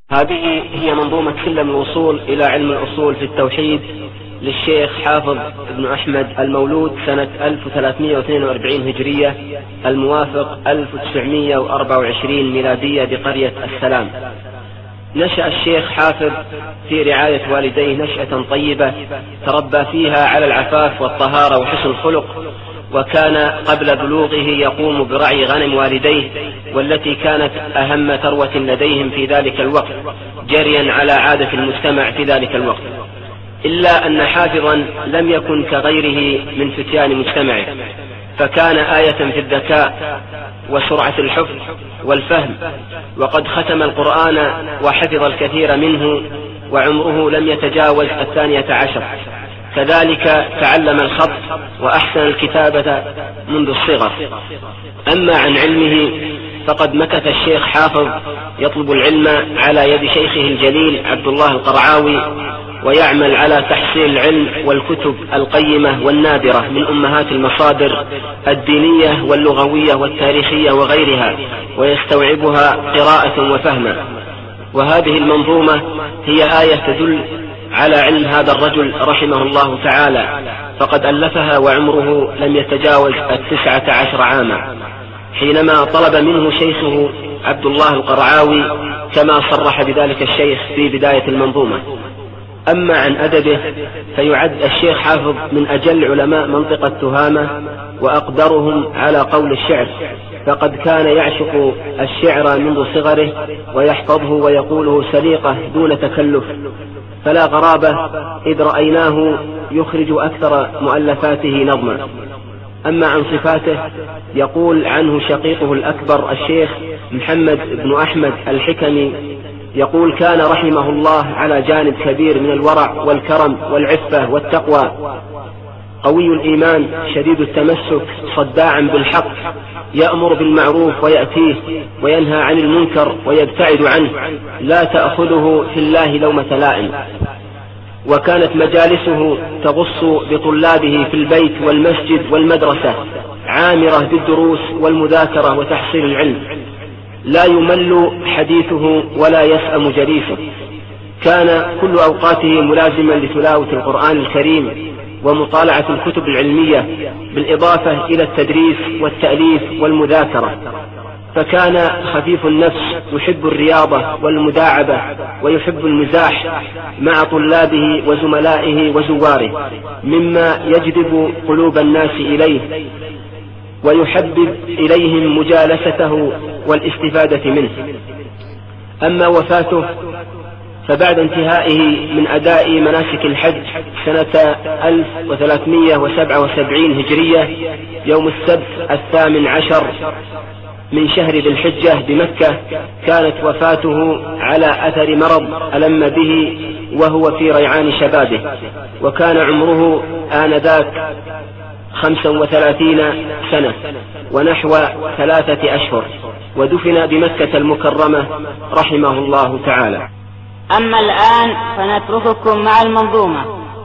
هذه هي منظومة سلم الوصول إلى علم الأصول في التوحيد للشيخ حافظ بن أحمد المولود سنة 1342 هجرية الموافق 1924 ميلادية بقرية السلام. نشأ الشيخ حافظ في رعاية والديه نشأة طيبة تربى فيها على العفاف والطهارة وحسن الخلق، وكان قبل بلوغه يقوم برعي غنم والديه، والتي كانت أهم ثروة لديهم في ذلك الوقت جريا على عادة المجتمع في ذلك الوقت، إلا أن حافظا لم يكن كغيره من فتيان مجتمعه، فكان آية في الذكاء وسرعة الحفظ والفهم، وقد ختم القرآن وحفظ الكثير منه، وعمره لم يتجاوز 12. كذلك تعلم الخط وأحسن الكتابة منذ الصغر. أما عن علمه فقد مكث الشيخ حافظ يطلب العلم على يد شيخه الجليل عبد الله القرعاوي، ويعمل على تحصيل العلم والكتب القيمة والنادرة من أمهات المصادر الدينية واللغوية والتاريخية وغيرها، ويستوعبها قراءة وفهما. وهذه المنظومة هي آية تدل على علم هذا الرجل رحمه الله تعالى، فقد ألفها وعمره لم يتجاوز 19 عاما، حينما طلب منه شيخه عبد الله القرعاوي، كما صرح بذلك الشيخ في بداية المنظومة. أما عن أدبه فيعد الشيخ حافظ من أجل علماء منطقة تهامة وأقدرهم على قول الشعر، فقد كان يعشق الشعر منذ صغره ويحفظه ويقوله سليقة دون تكلف، فلا غرابة إذ رأيناه يخرج أكثر مؤلفاته نظما. أما عن صفاته يقول عنه شقيقه الأكبر الشيخ محمد بن أحمد الحكمي، يقول: كان رحمه الله على جانب كبير من الورع والكرم والعفة والتقوى، قوي الإيمان شديد التمسك صداعا بالحق، يأمر بالمعروف ويأتيه، وينهى عن المنكر ويبتعد عنه، لا تأخذه في الله لومة لائم. وكانت مجالسه تغص بطلابه في البيت والمسجد والمدرسة، عامرة بالدروس والمذاكرة وتحصيل العلم، لا يمل حديثه ولا يسأم جليسه. كان كل أوقاته ملازما لتلاوة القرآن الكريم ومطالعة الكتب العلمية، بالإضافة إلى التدريس والتأليف والمذاكرة. فكان خفيف النفس يحب الرياضة والمداعبة، ويحب المزاح مع طلابه وزملائه وزواره، مما يجذب قلوب الناس إليه ويحبب إليهم مجالسته والاستفادة منه. أما وفاته فبعد انتهائه من أداء مناسك الحج سنة 1377 هجرية يوم السبت 18 من شهر ذي الحجة بمكة، كانت وفاته على أثر مرض ألم به وهو في ريعان شبابه، وكان عمره آنذاك 35 سنة ونحو 3 أشهر، ودفن بمكة المكرمة رحمه الله تعالى. أما الآن فنترككم مع المنظومة.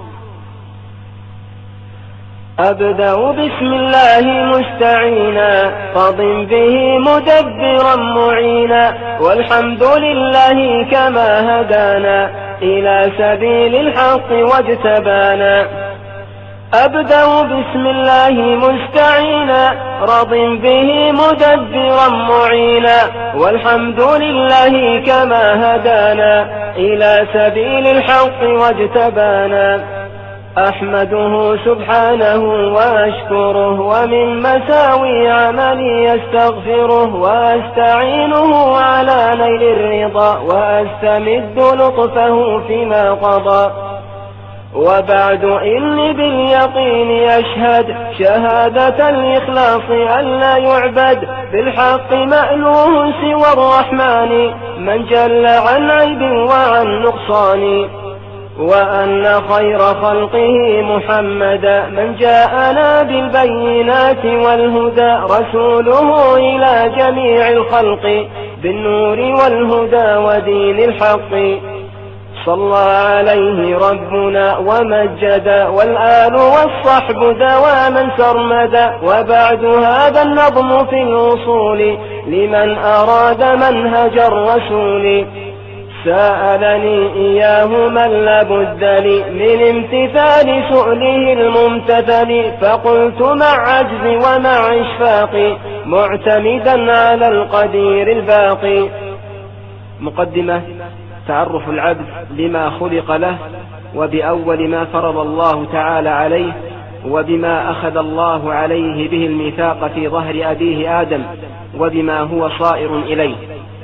أبدأ بسم الله مستعينا، راض به مدبرا معينا، والحمد لله كما هدانا إلى سبيل الحق واجتبانا. أبدأ بسم الله مستعينا، راض به مدبرا معينا، والحمد لله كما هدانا إلى سبيل الحق واجتبانا. أحمده سبحانه وأشكره، ومن مساوي عملي يستغفره، وأستعينه على نيل الرضا، وأستمد لطفه فيما قضى. وبعد إني باليقين أشهد شهادة الإخلاص أن لا يعبد بالحق مألوه سوى الرحمن، من جل عن عيب وعن نقصان، وأن خير خلقه محمدا من جاءنا بالبينات والهدى، رسوله إلى جميع الخلق بالنور والهدى ودين الحق. صلى عليه ربنا ومجدا، والآل والصحب دواما سرمدا. وبعد هذا النظم في الوصول لمن أراد منهج الرسول، سألني إياه من لابد لي من امتثال سؤله الممتثل، فقلت مع عجزي ومع إشفاقي معتمدا على القدير الباقي. مقدمة: تعرف العبد لما خلق له، وبأول ما فرض الله تعالى عليه، وبما أخذ الله عليه به الميثاق في ظهر أبيه آدم، وبما هو صائر إليه.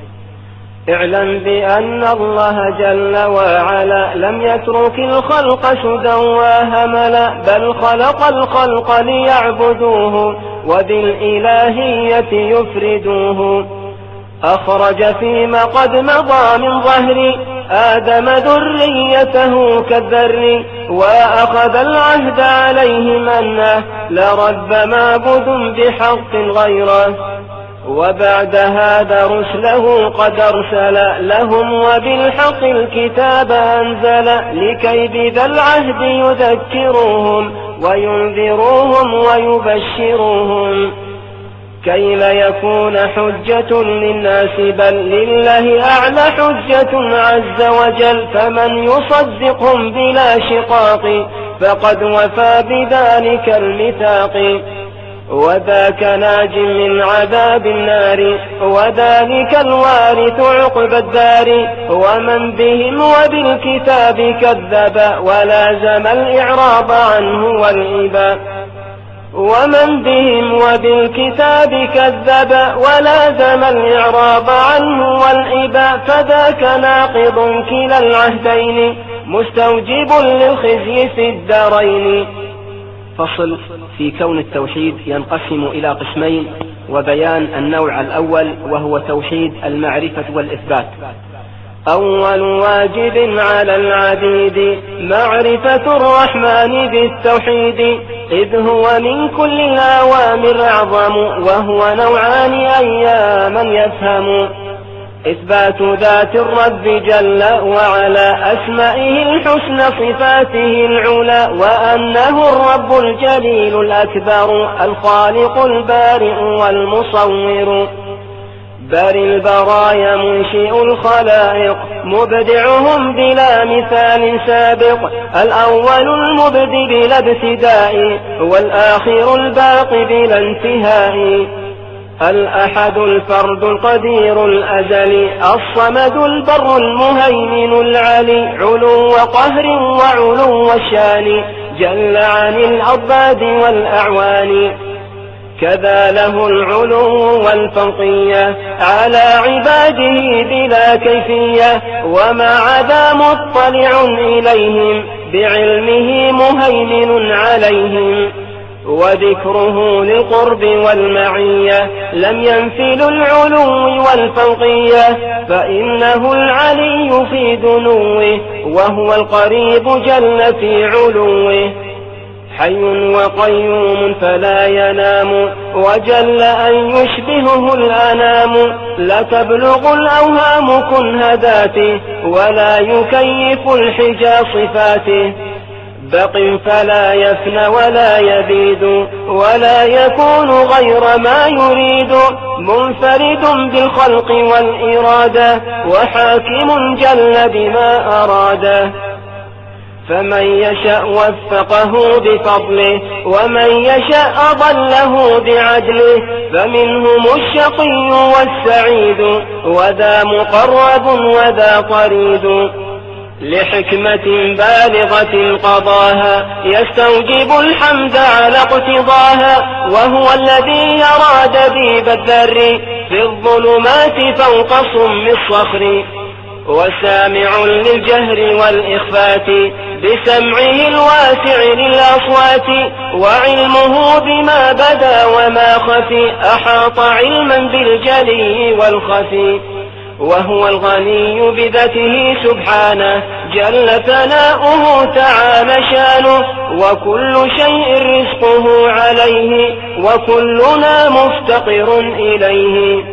اعلم بأن الله جل وعلا لم يترك الخلق سدى وهملا، بل خلق الخلق ليعبدوه وبالإلهية يفردوه. أخرج فيما قد مضى من ظهر آدم ذريته كالذر، وأخذ العهد عليهم أنه لرب معبود بحق غيره. وبعد هذا رسله قد أرسل لهم، وبالحق الكتاب أنزل، لكي بذا العهد يذكروهم وينذروهم ويبشروهم، كي لا يكون حجة للناس بل لله أعلى حجة عز وجل. فمن يصدقهم بلا شقاق فقد وفى بذلك الميثاق، وذاك ناج من عذاب النار، وذلك الوارث عقب الدار. ومن بهم وبالكتاب كذب ولازم الإعراض عنه والإباء، ومن بهم وبالكتاب كذب ولازم الإعراض عنه والإباء، فذاك ناقض كلا العهدين مستوجب للخزي في الدارين. فصل في كون التوحيد ينقسم إلى قسمين، وبيان النوع الأول وهو توحيد المعرفة والإثبات. أول واجب على العبيد معرفة الرحمن بالتوحيد، إذ هو من كل الأوامر أعظم، وهو نوعان أياما يفهم. إثبات ذات الرب جل وعلا، أسمائه الحسنى صفاته العلى، وأنه الرب الجليل الأكبر الخالق البارئ والمصور، باري البرايا منشئ الخلائق، مبدعهم بلا مثال سابق، الأول المبدئ بلا ابتداء، والآخر الباقي بلا انتهاء، الأحد الفرد القدير الأزلي، الصمد البر المهيمن العلي، علو قهر وعلو الشان، جل عن الأضداد والأعوان. كذا له العلو والفوقية على عباده بلا كيفية، ومع ذا مطلع إليهم بعلمه مهيمن عليهم، وذكره للقرب والمعية لم ينفل العلو والفوقية، فإنه العلي في دنوه وهو القريب جل في علوه، حي وقيوم فلا ينام، وجل أن يشبهه الأنام، لا تبلغ الأوهام كنهداته، ولا يكيف الحجى صفاته، بق فلا يفنى ولا يبيد، ولا يكون غير ما يريد، منفرد بالخلق والإرادة، وحاكم جل بما أراده، فمن يشاء وفقه بفضله، ومن يشاء أضله بعدله، فمنهم الشقي والسعيد، وذا مقرب وذا طريد، لحكمة بالغة قضاها يستوجب الحمد على اقتضاها، وهو الذي يرى دبيب الذر في الظلمات فوق صم الصخر، وسامع للجهر والإخفات بسمعه الواسع للأصوات، وعلمه بما بدا وما خفي أحاط علما بالجلي والخفي، وهو الغني بذاته سبحانه جل ثناؤه تعالى شانه، وكل شيء رزقه عليه، وكلنا مفتقر إليه.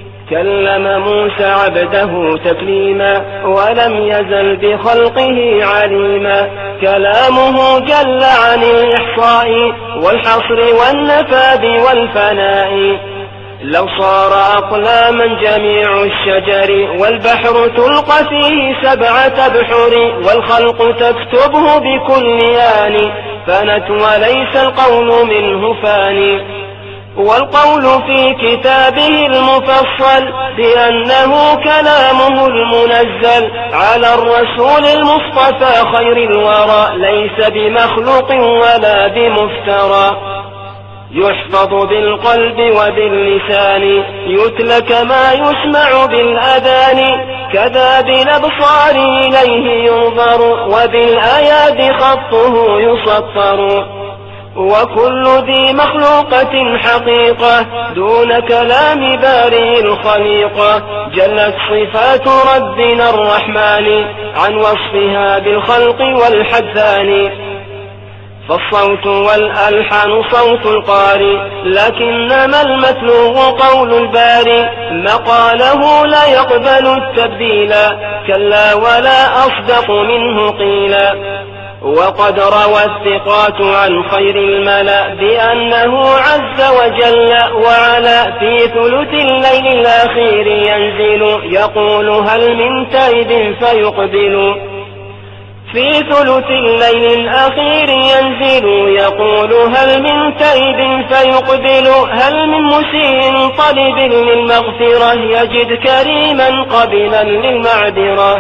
كلم موسى عبده تكليما، ولم يزل بخلقه عليما، كلامه جل عن الإحصاء والحصر والنفاذ والفناء، لو صار أقلاما جميع الشجر والبحر تلقى فيه 7 بحر والخلق تكتبه بكل آن فنت وليس القول منه فاني والقول في كتابه المفصل بأنه كلامه المنزل على الرسول المصطفى خير الورى ليس بمخلوق ولا بمفترى يحفظ بالقلب وباللسان يتلى كما يسمع بالأذان كذا بالأبصار إليه ينظر وبالآيات خطه يسطر وكل ذي مخلوقة حقيقة دون كلام بارئ الخليقة جلت صفات ربنا الرحمن عن وصفها بالخلق والحدثان فالصوت والألحان صوت القارئ لكنما المتلو قول الباري مقاله لا يقبل التبديل كلا ولا أصدق منه قيلا وقد روى الثقات عن خير الملأ بأنه عز وجل وعلا في ثلث الليل الأخير ينزل يقول هل من تائب فيقبل في ثلث الليل الأخير ينزل يقول هل من تائب فيقبل هل من مسيء طالب للمغفرة يجد كريما قبلا للمعذرة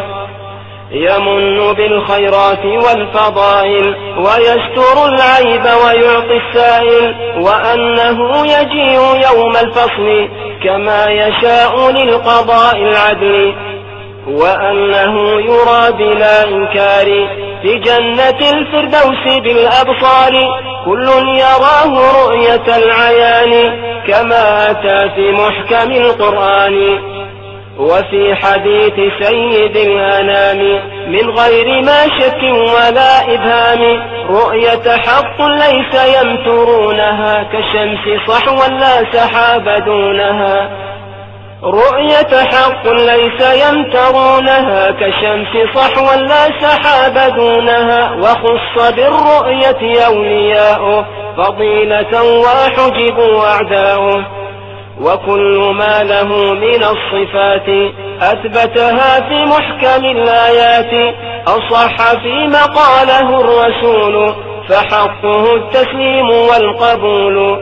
يمن بالخيرات والفضائل ويستر العيب ويعطي السائل وأنه يجيء يوم الفصل كما يشاء للقضاء العدل وأنه يرى بلا إنكار في جنة الفردوس بالأبصار كل يراه رؤية العيان كما أتى في محكم القرآن وفي حديث سيد الأنام من غير ما شك ولا إبهام رؤية حق ليس يمترونها كالشمس صحوا لا سحاب دونها رؤية حق ليس يمترونها كالشمس صحوا لا سحاب دونها وخص بالرؤية أولياؤه فضيلة وحجبوا أعداؤه وكل ما له من الصفات أثبتها في محكم الآيات أصح فيما قاله الرسول فحقه التسليم والقبول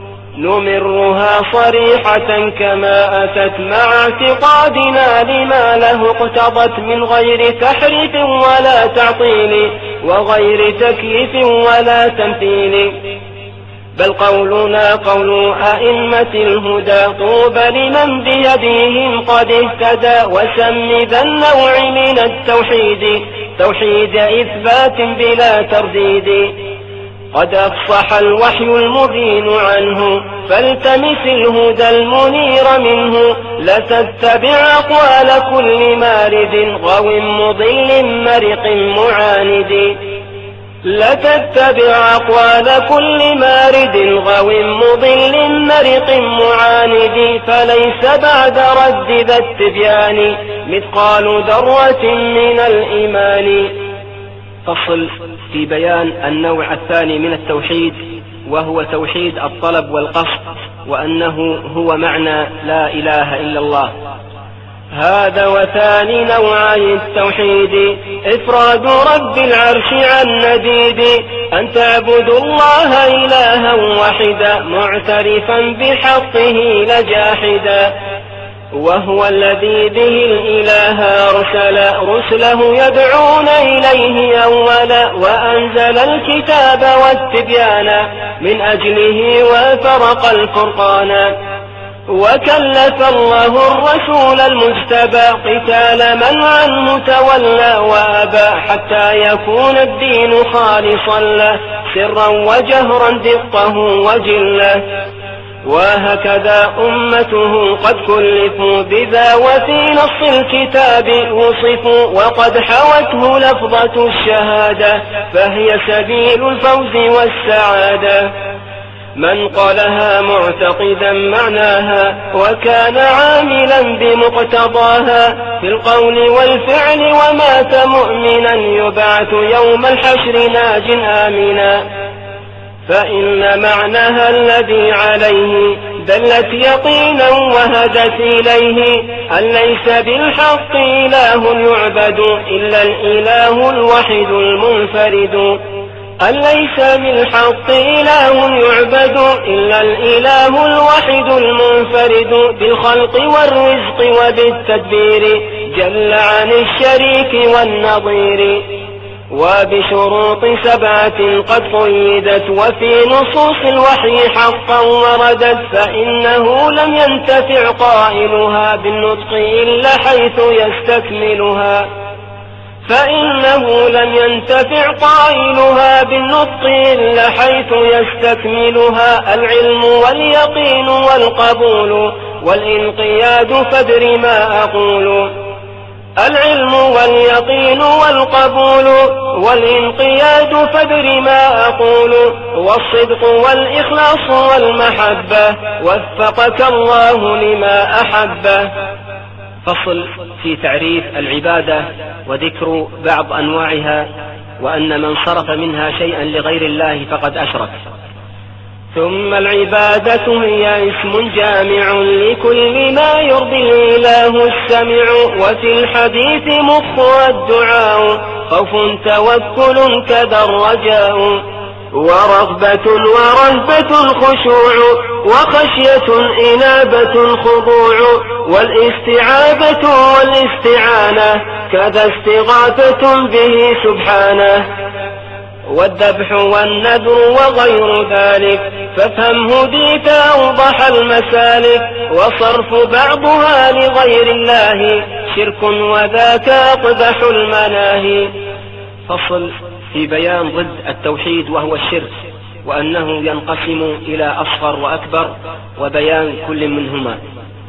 نمرها صريحة كما أتت مع اعتقادنا لما له اقتضت من غير تحريف ولا تعطيل وغير تكييف ولا تمثيل بل قولنا قول أئمة الهدى طوبى لمن بيديهم قد اهتدى وسم ذا النوع من التوحيد توحيد إثبات بلا ترديد قد أفصح الوحي المبين عنه فالتمس الهدى المنير منه لتتبع أقوال كل مارد غو مضل مرق معاند لتتبع أقوال كل مارد غو مضل مرق معاند فليس بعد رد ذا التبيان مثقال ذرة من الإيمان فصل في بيان النوع الثاني من التوحيد وهو توحيد الطلب والقصد وأنه هو معنى لا إله إلا الله هذا وثاني نوعي التوحيد إفراد رب العرش عن نديد أن تعبد الله إلها واحدا معترفا بحقه لجاحدا وهو الذي به الإله أرسل رسله يدعون إليه أولا وأنزل الكتاب والتبيان من أجله وفرق الفرقان وكلف الله الرسول المجتبى قتال من عنه تولى وأبى حتى يكون الدين خالصا له سرا وجهرا دقه وجله وهكذا أمته قد كلفوا بذا وفي نص الكتاب وصفوا وقد حوته لفظة الشهادة فهي سبيل الفوز والسعادة من قالها معتقدا معناها وكان عاملا بمقتضاها في القول والفعل ومات مؤمنا يبعث يوم الحشر ناج آمنا فإن معناها الذي عليه دلت يقينا وهدت إليه أن ليس بالحق إله يعبد إلا الإله الوحيد المنفرد، أن ليس بالحق إله يعبد إلا الإله الوحيد المنفرد بالخلق والرزق وبالتدبير جل عن الشريك والنظير، وبشروط 7 قد قيدت وفي نصوص الوحي حقا وردت، فإنه لم ينتفع قائلها بالنطق إلا حيث يستكملها، فإنه لم ينتفع قائلها بالنطق إلا حيث يستكملها العلم واليقين والقبول والانقياد فادر ما أقول، العلم واليقين والقبول والانقياد فادر ما أقول، والصدق والإخلاص والمحبة وفقك الله لما أحبه. فصل في تعريف العبادة وذكر بعض أنواعها، وأن من صرف منها شيئا لغير الله فقد أشرك. ثم العبادة هي اسم جامع لكل ما يرضي الإله السميع، وفي الحديث مخها الدعاء، خوف توكل كذا الرجاء، ورغبة ورهبة خشوع، وخشية إنابة خضوع، والاستعاذة والاستعانة كذا استغاثة به سبحانه، والذبح والنذر وغير ذلك فافهم هديت أوضح المسالك، وصرف بعضها لغير الله شرك وذاك أقبح المناهي. فصل في بيان ضد التوحيد وهو الشرك، وأنه ينقسم إلى أصغر وأكبر، وبيان كل منهما.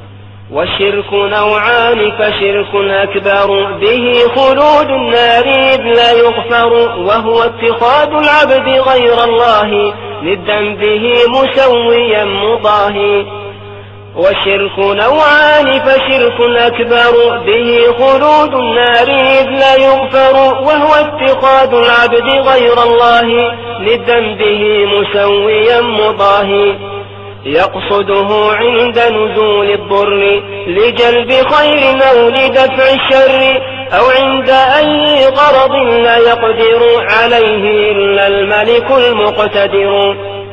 والشرك نوعان، فشرك أكبر به خلود النار إذ لا يغفر، وهو اتخاذ العبد غير الله ندا به مسويا مضاهي. والشرك نوعان، فشرك أكبر به خلود النار إذ لا يغفر، وهو اتخاذ العبد غير الله ندا به مسويا مضاهي، يقصده عند نزول الضر لجلب خير أو لدفع الشر، أو عند أي غرض لا يقدر عليه إلا الملك المقتدر،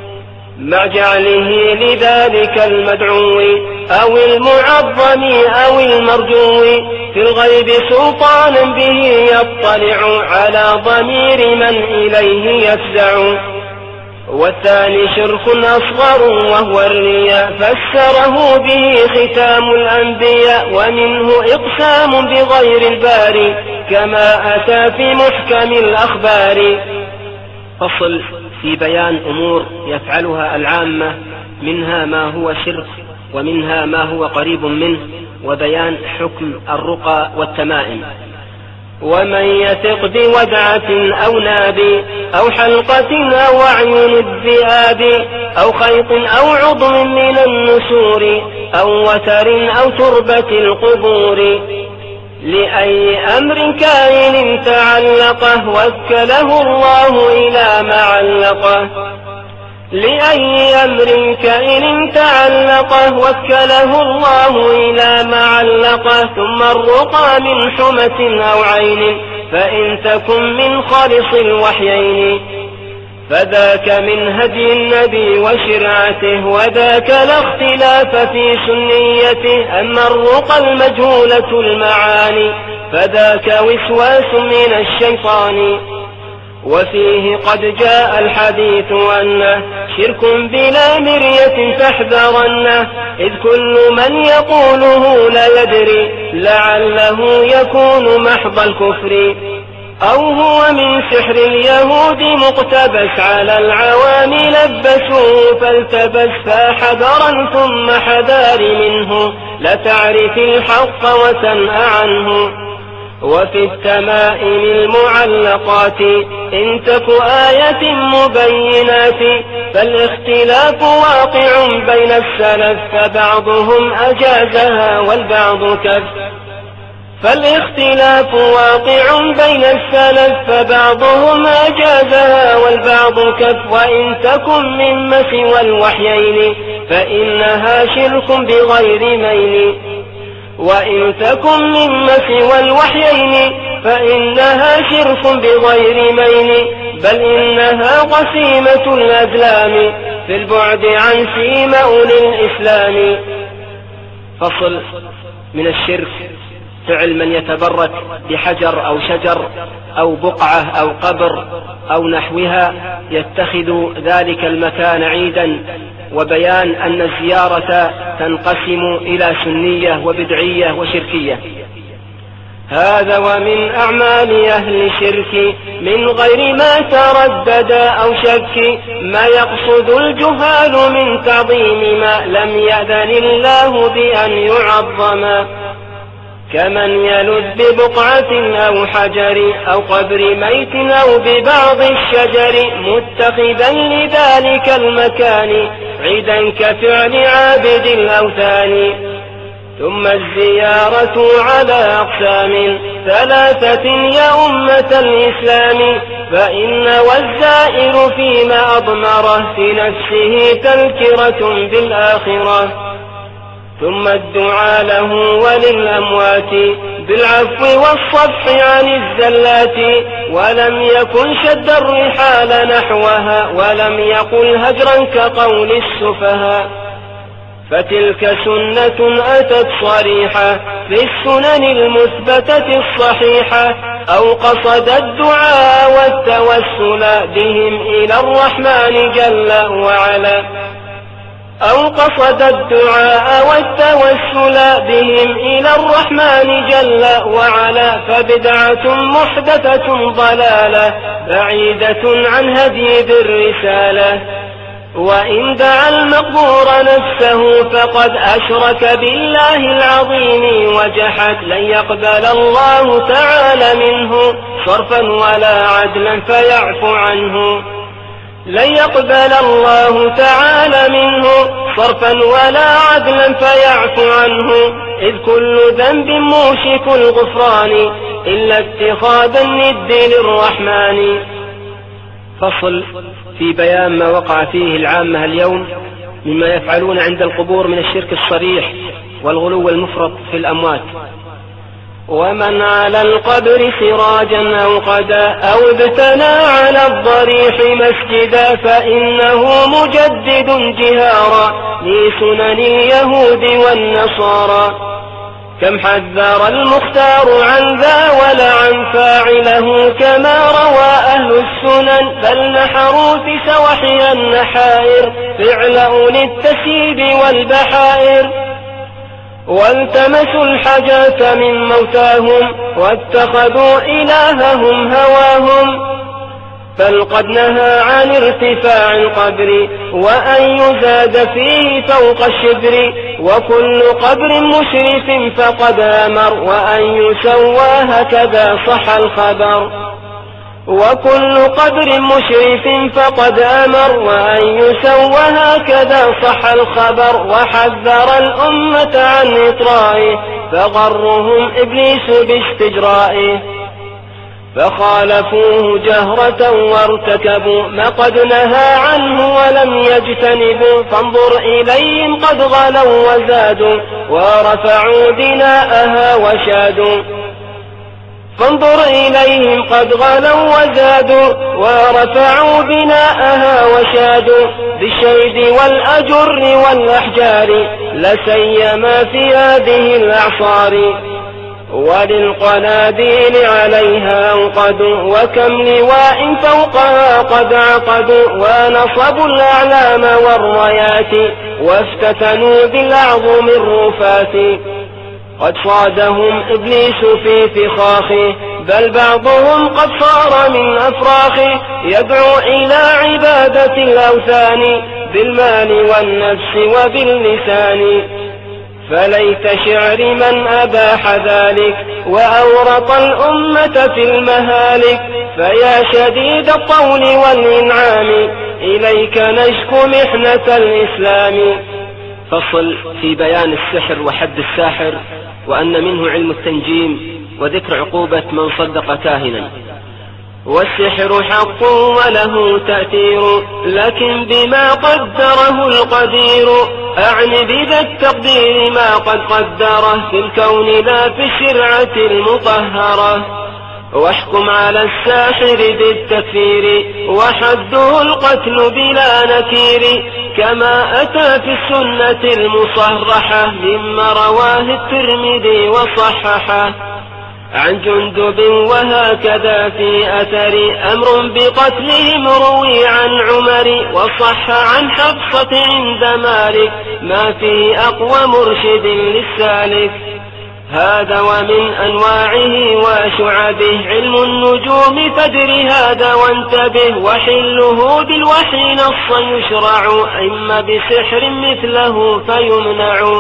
مع جعله لذلك المدعو أو المعظم أو المرجو في الغيب سلطانا به يطلع على ضمير من إليه يفزع. والثاني شرك أصغر وهو الرياء، فسره به ختام الأنبياء، ومنه إقسام بغير الباري كما أتى في محكم الأخبار. فصل في بيان أمور يفعلها العامة، منها ما هو شرك ومنها ما هو قريب منه، وبيان حكم الرقى والتمائم. ومن يثق بودعة أو ناب أو حلقة أو أعين الذئاب أو خيط أو عضو من النسور أو وتر أو تربة القبور، لأي أمر كائن تعلقه وكله الله إلى ما علقه، لأي أمر كائن تعلقه وكله الله إلى ما علقه. ثم الرقى من حمة أو عين، فإن تكن من خالص الوحيين، فذاك من هدي النبي وشرعته، وذاك لا اختلاف في سنيته. أما الرقى المجهولة المعاني، فذاك وسواس من الشيطان، وفيه قد جاء الحديث أنه شرك بلا مرية فاحذرنه، إذ كل من يقوله لا يدري لعله يكون محض الكفر، أو هو من سحر اليهود مقتبس على العوام لبسوه فالتبس، فحذرا ثم حذار منه لتعرف الحق وتنأ عنه. وفي التمائم المعلقات إن تك آية مبينات، فالاختلاف واقع بين السلف، فبعضهم أجازها والبعض كف، فالاختلاف واقع بين السلف، فبعضهم أجازها والبعض كف. وإن تكن مما سوى الوحيين فإنها شرك بغير ميل. وإن تكن مما سوى الوحيين فإنها شرك بغير ميل، بل إنها قسيمة الأزلام في البعد عن سيم أولي الإسلام. فصل. من الشرك فعل من يتبرك بحجر أو شجر أو بقعة أو قبر أو نحوها يتخذ ذلك المكان عيدا، وبيان أن الزيارة تنقسم إلى سنية وبدعية وشركية. هذا ومن أعمال أهل الشرك من غير ما تردد أو شك ما يقصد الجهال من تعظيم ما لم يأذن الله بأن يعظم، كمن يلذ ببقعة أو حجر أو قبر ميت أو ببعض الشجر متخذا لذلك المكان عيدا كفعل عابد الأوثان. ثم الزيارة على أقسام ثلاثة يا أمة الإسلام، فإن والزائر فيما أضمره في نفسه تذكرة بالآخرة. ثم الدعاء له وللأموات بالعفو والصفح عن الزلات، ولم يكن شد الرحال نحوها ولم يقل هجرا كقول السفهاء. فتلك سنة أتت صريحة في السنن المثبتة الصحيحة، أو قصد الدعاء والتوسل بهم إلى الرحمن جل وعلا، أو قصد الدعاء والتوسل بهم إلى الرحمن جل وعلا، فبدعة محدثة ضلالة بعيدة عن هدي ذي الرسالة. وإن دعا المقبور نفسه فقد أشرك بالله العظيم وجحد، لن يقبل الله تعالى منه صرفا ولا عدلا فيعفو عنه. لن يقبل الله تعالى منه صرفا ولا عدلا فيعفو عنه، إذ كل ذنب موشك الغفران إلا اتخاذ الند للرحمن. فصل. في بيان ما وقع فيه العامة اليوم مما يفعلون عند القبور من الشرك الصريح والغلو المفرط في الأموات. ومن على القبر سراجا أو قدا أو ابتنى على الضريح مسجدا فإنه مجدد جهارا لسنن اليهود والنصارى. كم حذر المختار عن ذا ولعن فاعله كما روى أهل السنن، بل نحروا في سوحها النحائر فعل أولي التسيب والبحائر. والتمسوا الحاجات من موتاهم واتخذوا إلههم هواهم، بل قد نهى عن ارتفاع القبر وأن يزاد فيه فوق الشبر، وكل قبر مشرف فقد أمر وأن يسوى هكذا صح الخبر. وكل قبر مشرف فقد أمر وأن يسوى هكذا صح الخبر. وحذر الأمة عن إطرائه فغرهم إبليس باستجرائه، فخالفوه جهرة وارتكبوا ما قد نهى عنه ولم يجتنبوا. فانظر إليهم قد غلوا وزادوا ورفعوا دناءها وشادوا. فانظر إليهم قد غلوا وزادوا ورفعوا بناءها وشادوا، بالشيد والأجر والأحجار لسيما في هذه الأعصار. وللقناديل عليها أوقدوا وكم لواء فوقها قد عقدوا، ونصبوا الأعلام والرايات وافتتنوا بالأعظم الرفات. قد صادهم إبليس في فخاخه بل بعضهم قد صار من أفراخه، يدعو إلى عبادة الأوثان بالمال والنفس وباللسان. فليت شعر من أباح ذلك وأورط الأمة في المهالك، فيا شديد الطول والإنعام إليك نشكو محنة الإسلام. فصل. في بيان السحر وحد الساحر وأن منه علم التنجيم وذكر عقوبة من صدق كاهنا. والسحر حق وله تأثير لكن بما قدره القدير، أعني بذا التقدير ما قد قدره في الكون لا في الشرعة المطهرة. واحكم على الساحر بالتكفير وحده القتل بلا نكير، كما أتى في السنة المصرحة مما رواه الترمذي وصححه عن جندب. وهكذا في أثر أمر بقتلهم روي عن عمر، وصح عن حفصة عند مالك ما فيه أقوى مرشد للسالك. هذا ومن أنواعه وشعبه علم النجوم فادر هذا وانتبه، وحله بالوحي نصا يشرع إما بسحر مثله فيمنع.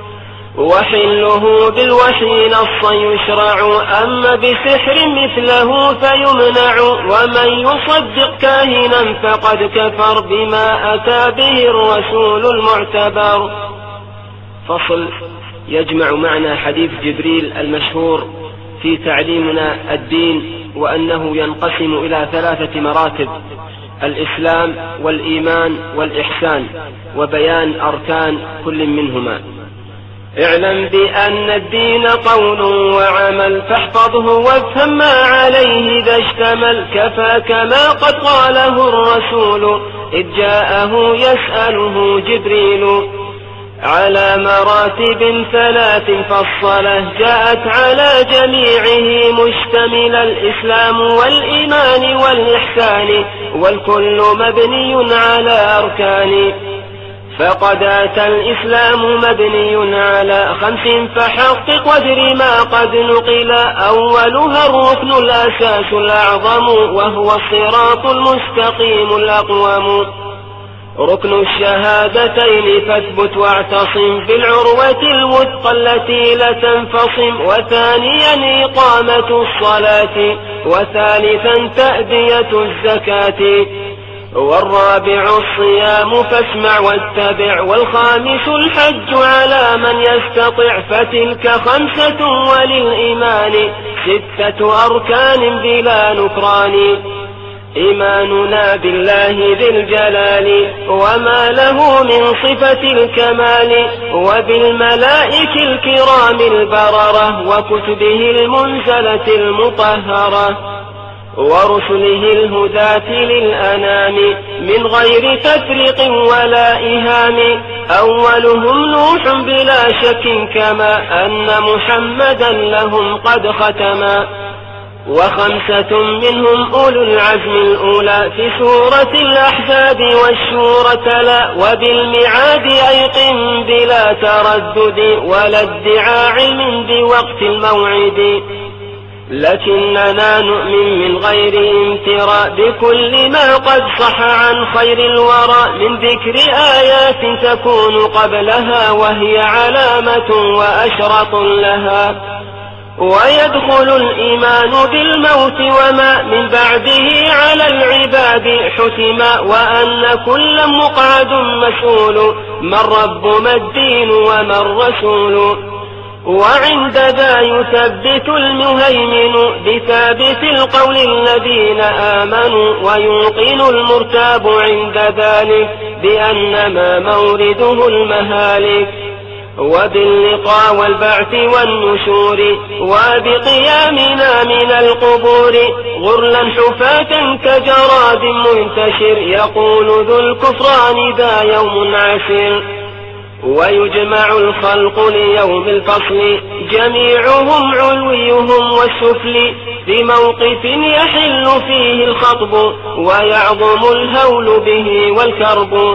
وحله بالوحي نصا يشرع أما بسحر مثله فيمنع، ومن يصدق كاهنا فقد كفر بما أتى به الرسول المعتبر. فصل يجمع معنى حديث جبريل المشهور في تعليمنا الدين، وأنه ينقسم إلى 3 مراتب: الإسلام والإيمان والإحسان، وبيان أركان كل منهما. اعلم بأن الدين قول وعمل، فاحفظه وافهم ما عليه إذا اشتمل. كفاك ما قد قاله الرسول إذ جاءه يسأله جبريل، على مراتب 3 فالصلاة جاءت على جميعه مشتمل. الإسلام والإيمان والإحسان والكل مبني على أركان، فقد أتى الإسلام مبني على 5 فحقق وادر ما قد نقل. أولها الركن الأساس الأعظم وهو الصراط المستقيم الأقوم. ركن الشهادتين فاثبت واعتصم بالعروة الوثقى التي لا تنفصم. وثانيا إقامة الصلاة، وثالثا تأدية الزكاة، والرابع الصيام فاسمع واتبع. والخامس الحج على من يستطع، فتلك 5 وللإيمان 6 أركان بلا نكران. إيماننا بالله ذي الجلال وما له من صفة الكمال، وبالملائكة الكرام البررة وكتبه المنزلة المطهرة، ورسله الهداة للأنام من غير تفريق ولا إهام. أولهم نوح بلا شك كما أن محمدا لهم قد ختما. و5 منهم أولو العزم الأولى في سورة الأحزاب والشورى تلا. وبالميعاد أيقن بلا تردد ولا ادعاء علم بوقت الموعد، لكننا نؤمن من غير امتراء بكل ما قد صح عن خير الورى من ذكر آيات تكون قبلها وهي علامة وأشرط لها. ويدخل الإيمان بالموت وما من بعده على العباد حتما، وأن كل مقعد مسؤول من رب ما الدين وما الرسول. وعند ذا يثبت المهيمن بثابت القول الذين آمنوا، ويوقن المرتاب عند ذلك بأن ما مورده المهالك. وباللقاء والبعث والنشور وبقيامنا من القبور غرلا حفاة كجراد منتشر، يقول ذو الكفران ذا يوم عسير. ويجمع الخلق ليوم الفصل جميعهم علويهم والسفل، في موقف يحل فيه الخطب ويعظم الهول به والكرب.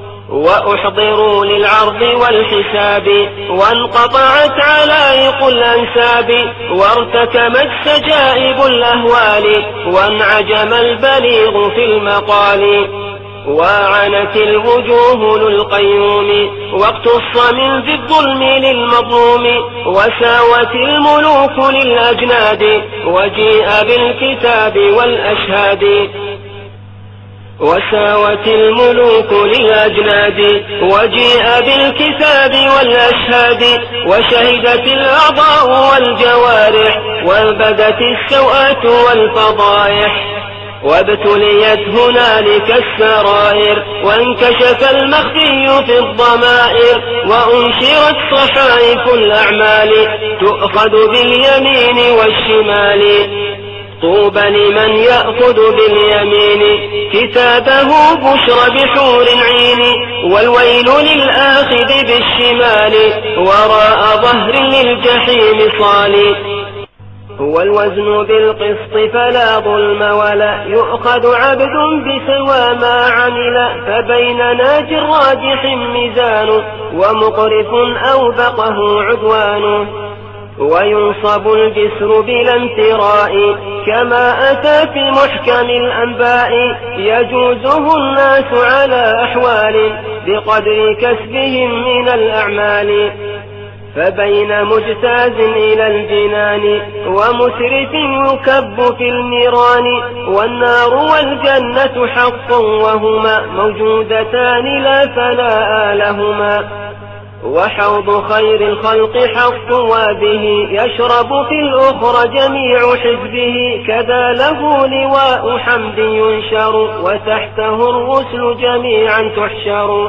وأحضروا للعرض والحساب وانقطعت علائق الأنساب، وارتكمت سجائب الأهوال وانعجم البليغ في المقال. وعنت الوجوه للقيوم واقتص من ذي الظلم للمظلوم، وساوت الملوك للأجناد وجيء بالكتاب والأشهاد. وساوت الملوك للأجناد وجيء بالكتاب والأشهاد وشهدت الأعضاء والجوارح وبدت السوءات والفضائح وابتليت هنالك السرائر وانكشف المخفي في الضمائر وأنشرت صحائف الأعمال تؤخذ باليمين والشمال. طوبى لمن يأخذ باليمين كتابه بشر بحور عين والويل للآخذ بالشمال وراء ظهر للجحيم صالي. هو الوزن بالقسط فلا ظلم ولا يؤخذ عبد بسوى ما عمل فبين ناج راجح ميزان ومقرف أوبقه عدوان. وينصب الجسر بلا امتراء كما أتى في محكم الأنباء يجوزه الناس على أحوال بقدر كسبهم من الأعمال. فبين مجتاز إلى الجنان ومسرف يكب في النيران والنار والجنة حق وهما موجودتان لا فناء لهما. وحوض خير الخلق حق وبه يشرب في الأخرى جميع حزبه كذا له لواء حمد ينشر وتحته الرسل جميعا تحشر.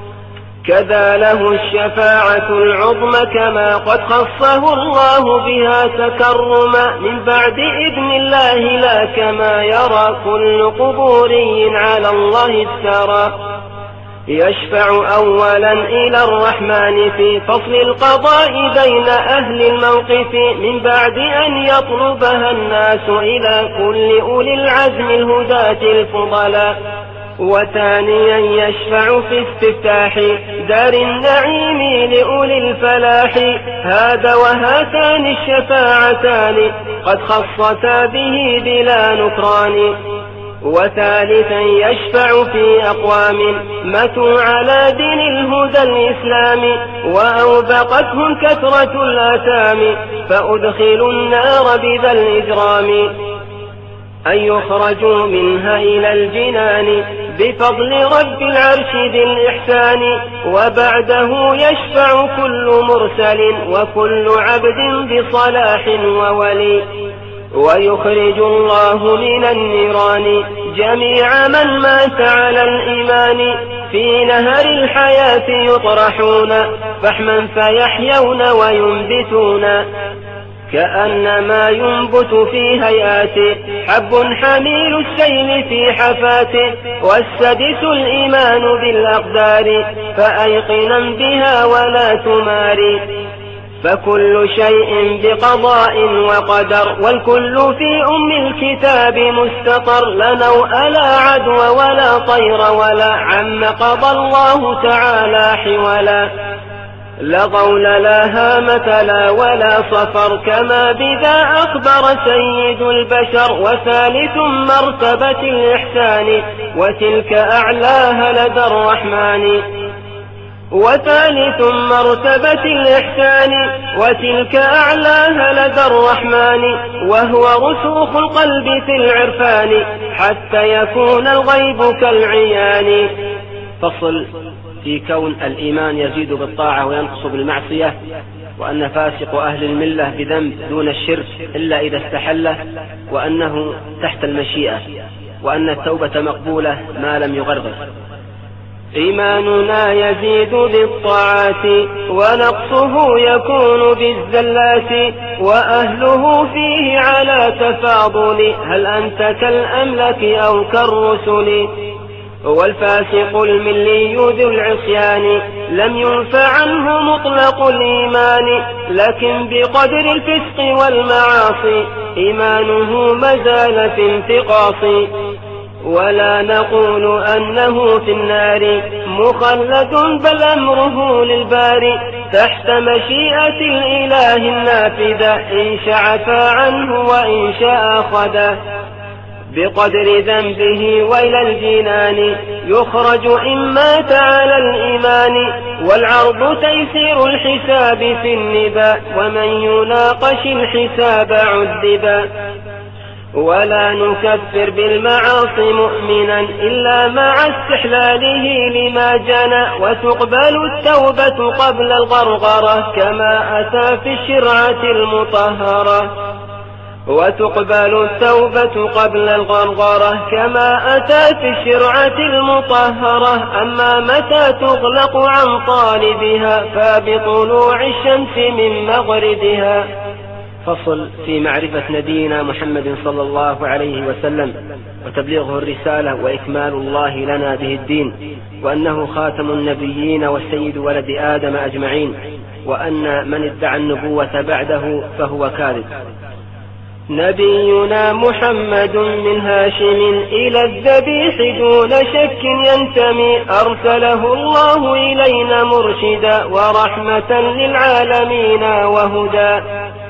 كذا له الشفاعة العظمى كما قد خصه الله بها تكرما من بعد إذن الله لا كما يرى كل قبوري على الله افترى. يشفع أولا إلى الرحمن في فصل القضاء بين أهل الموقف من بعد أن يطلبها الناس إلى كل أولي العزم الهداة الفضلاء. وثانيا يشفع في استفتاح دار النعيم لأولي الفلاح. هذا وهاتان الشفاعتان قد خصتا به بلا نكران. وثالثا يشفع في أقوام ماتوا على دين الهدى الإسلام وأوبقتهم كثرة الآثام فأدخلوا النار بذا الإجرام. أن يخرجوا منها إلى الجنان بفضل رب العرش ذي الإحسان. وبعده يشفع كل مرسل وكل عبد بصلاح وولي. ويخرج الله من النيران جميع من مات على الإيمان. في نهر الحياة يطرحون فحما فيحيون وينبتون كأنما ينبت في هياته حب حميل السيل في حفاته. والسدس الإيمان بالأقدار فأيقنا بها ولا تماري. فكل شيء بقضاء وقدر والكل في أم الكتاب مستقر. لا نوء لا عدو ولا طير ولا عم قضى الله تعالى حولا. لا غول لا هامة لا ولا صفر كما بذا أخبر سيد البشر. وثالث مرتبة الإحسان وتلك أعلاها لدى الرحمن. وثالث مرتبة الإحسان وتلك أعلاها لدى الرحمن وهو رسوخ القلب في العرفان حتى يكون الغيب كالعيان. فصل في كون الإيمان يزيد بالطاعة وينقص بالمعصية وأن فاسق أهل الملة بذنب دون الشرك إلا إذا استحله وأنه تحت المشيئة وأن التوبة مقبولة ما لم يغرغر. إيماننا يزيد بالطاعات ونقصه يكون بالزلات وأهله فيه على تفاضل. هل أنت كالأملك أو كالرسل؟ والفاسق الملي ذو العصيان لم ينفع عنه مطلق الإيمان لكن بقدر الفسق والمعاصي إيمانه مازال في انتقاص. ولا نقول أنه في النار مخلد بل أمره للباري تحت مشيئة الإله النافذة إن شاء عفا عنه وإن شاء أخذه. بقدر ذنبه وإلى الجنان يخرج إن مات على الإيمان. والعرض تيسير الحساب في النبا ومن يناقش الحساب عذبا. ولا نكفر بالمعاصي مؤمنا إلا مع استحلاله لما جنى، وتقبل التوبة قبل الغرغرة كما أتى في الشرعة المطهرة. وتقبل التوبة قبل الغرغرة كما أتى في الشرعة المطهرة. أما متى تغلق عن طالبها فبطلوع الشمس من مغربها. فصل في معرفة نبينا محمد صلى الله عليه وسلم وتبليغه الرسالة وإكمال الله لنا به الدين، وأنه خاتم النبيين والسيد ولد آدم أجمعين، وأن من ادعى النبوة بعده فهو كاذب. نبينا محمد من هاشم إلى الذبيح دون شك ينتمي، أرسله الله إلينا مرشدا ورحمة للعالمين وهدى.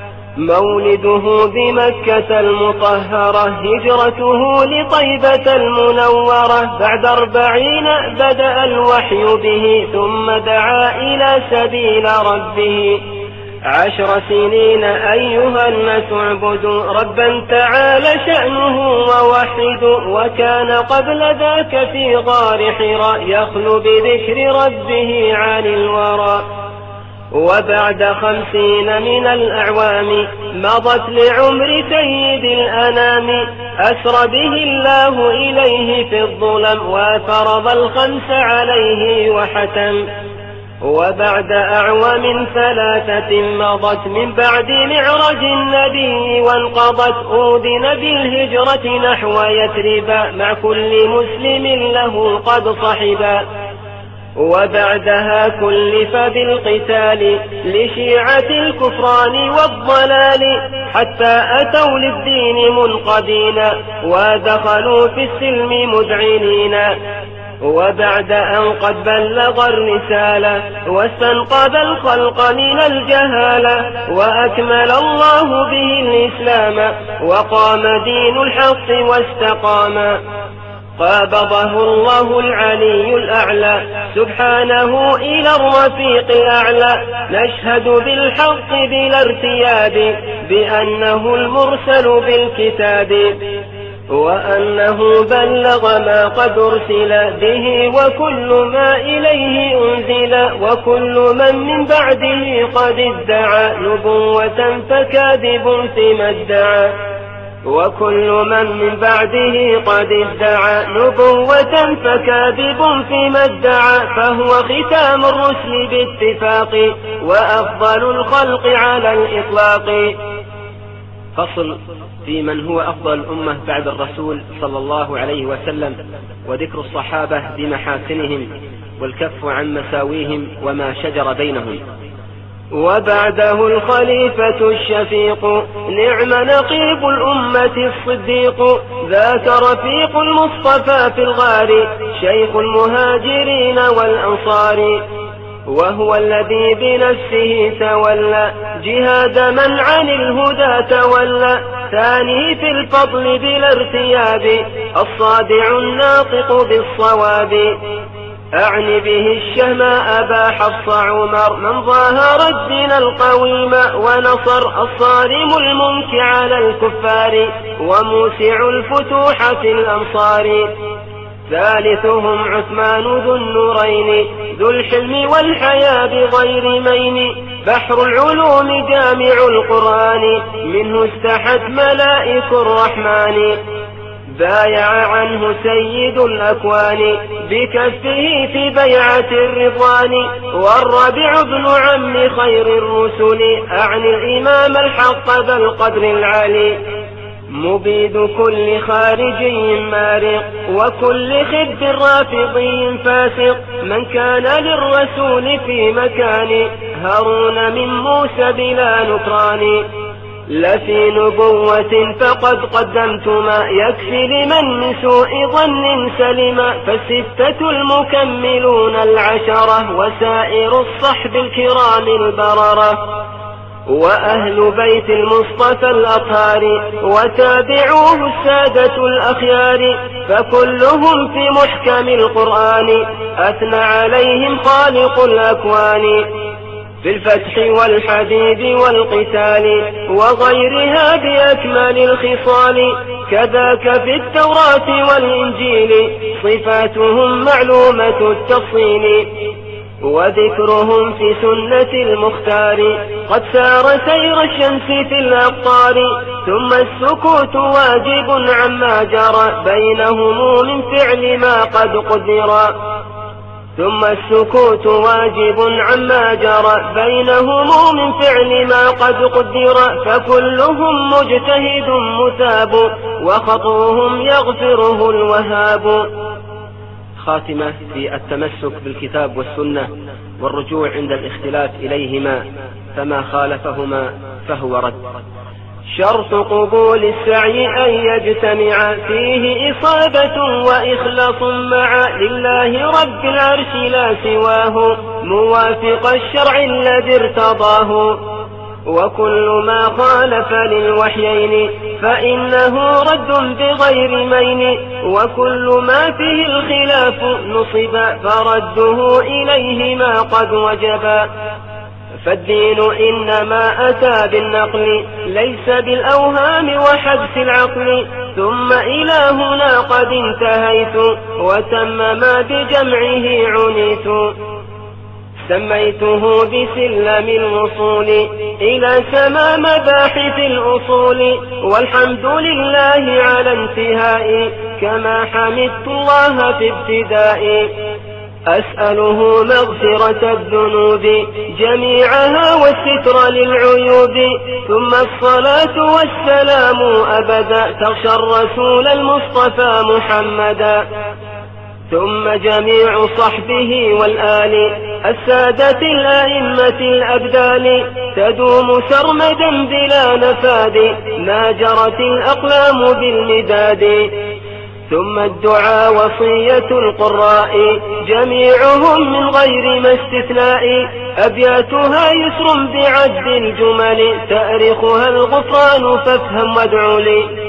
مولده بمكة المطهرة، هجرته لطيبة المنورة، بعد 40 بدأ الوحي به، ثم دعا إلى سبيل ربه. 10 سنين أيها الناس اعبدوا ربا تعالى شأنه ووحدوا، وكان قبل ذاك في غار حراء يخلو بذكر ربه عن الورى. وبعد 50 من الأعوام مضت لعمر سيد الأنام، أسرى به الله إليه في الظلم وفرض الخمس عليه وحتم. وبعد أعوام 3 مضت من بعد معرج النبي وانقضت، أودن بالهجرة نحو يثرب مع كل مسلم له قد صحبا. وبعدها كلف بالقتال لشيعة الكفران والضلال، حتى أتوا للدين منقدين ودخلوا في السلم مذعنين. وبعد أن قد بلغ الرسالة واستنقذ الخلق من الجهالة، وأكمل الله به الإسلام وقام دين الحق واستقام، قابضه الله العلي الأعلى سبحانه إلى الرفيق الأعلى. نشهد بالحق بلا ارتياب بأنه المرسل بالكتاب، وأنه بلغ ما قد أرسل به وكل ما إليه أنزل، وكل من بعده قد ادعى نبوة فكاذب فيما ادعى، وكل من بعده قد ادعى نبوة فكاذب فيما ادعى، فهو ختام الرسل باتفاق وأفضل الخلق على الإطلاق. فصل في من هو أفضل الأمة بعد الرسول صلى الله عليه وسلم، وذكر الصحابة بمحاسنهم والكف عن مساويهم وما شجر بينهم. وبعده الخليفة الشفيق نعم نقيب الأمة الصديق، ذاك رفيق المصطفى في الغار شيخ المهاجرين والأنصار، وهو الذي بنفسه تولى جهاد من عن الهدى تولى، ثاني في الفضل بلا ارتياب الصادع الناطق بالصواب. أعني به الشهماء أبا حفص عمر من ظاهر الدين القويم ونصر، الصارم المنك على الكفار وموسع الفتوح في الأمصار. ثالثهم عثمان ذو النورين ذو الحلم والحياة بغير مين، بحر العلوم جامع القرآن منه استحت ملائك الرحمن. بايع عنه سيد الأكوان بكفه في بيعة الرضوان، والربيع ابن عم خير الرسل أعني الإمام الحق ذا القدر العلي، مبيد كل خارجي مارق وكل خب رافضي فاسق، من كان للرسول في مكان هارون من موسى بلا نكران. لفي نبوة فقد قدمت ما يكفي لمن من سوء ظن سلما، فالستة المكملون 10 وسائر الصحب الكرام البررة، وأهل بيت المصطفى الأطهار وتابعوه السادة الأخيار، فكلهم في محكم القرآن أثنى عليهم خالق الأكوان. في الفتح والحديد والقتال وغيرها بأكمل الخصال، كذاك في التوراة والإنجيل صفاتهم معلومة التفصيل، وذكرهم في سنة المختار قد سار سير الشمس في الأقطار. ثم السكوت واجب عما جرى بينهم من فعل ما قد قدر، ثم السكوت واجب عما جرى بينهم من فعل ما قد قدر، فكلهم مجتهد مثاب وخطوهم يغفره الوهاب. خاتمة في التمسك بالكتاب والسنة والرجوع عند الاختلاف إليهما، فما خالفهما فهو رد. شرط قبول السعي أن يجتمع فيه إصابة وإخلاص مع لله رب العرش لا سواه، موافق الشرع الذي ارتضاه، وكل ما خالف للوحيين فإنه رد بغير مين، وكل ما فيه الخلاف نصب فرده إليهما قد وجبا. فالدين إنما أتى بالنقل ليس بالأوهام وحدث العقل، ثم إلى هنا قد انتهيت وتم ما بجمعه عنيت. سميته بسلم الوصول إلى سما مباحث الأصول، والحمد لله على انتهائي كما حمدت الله في ابتدائي. أسأله مغفرة الذنوب جميعها والستر للعيوب، ثم الصلاة والسلام أبدا تغشى الرسول المصطفى محمدا، ثم جميع صحبه والآل السادة الأئمة الأبدال، تدوم سرمدا بلا نفاد ما جرت الأقلام بالمداد. ثم الدعاء وصية القراء جميعهم من غير ما استثناء، أبياتها يسر بعد الجمل تأرخها الغفران فافهم وادع لي.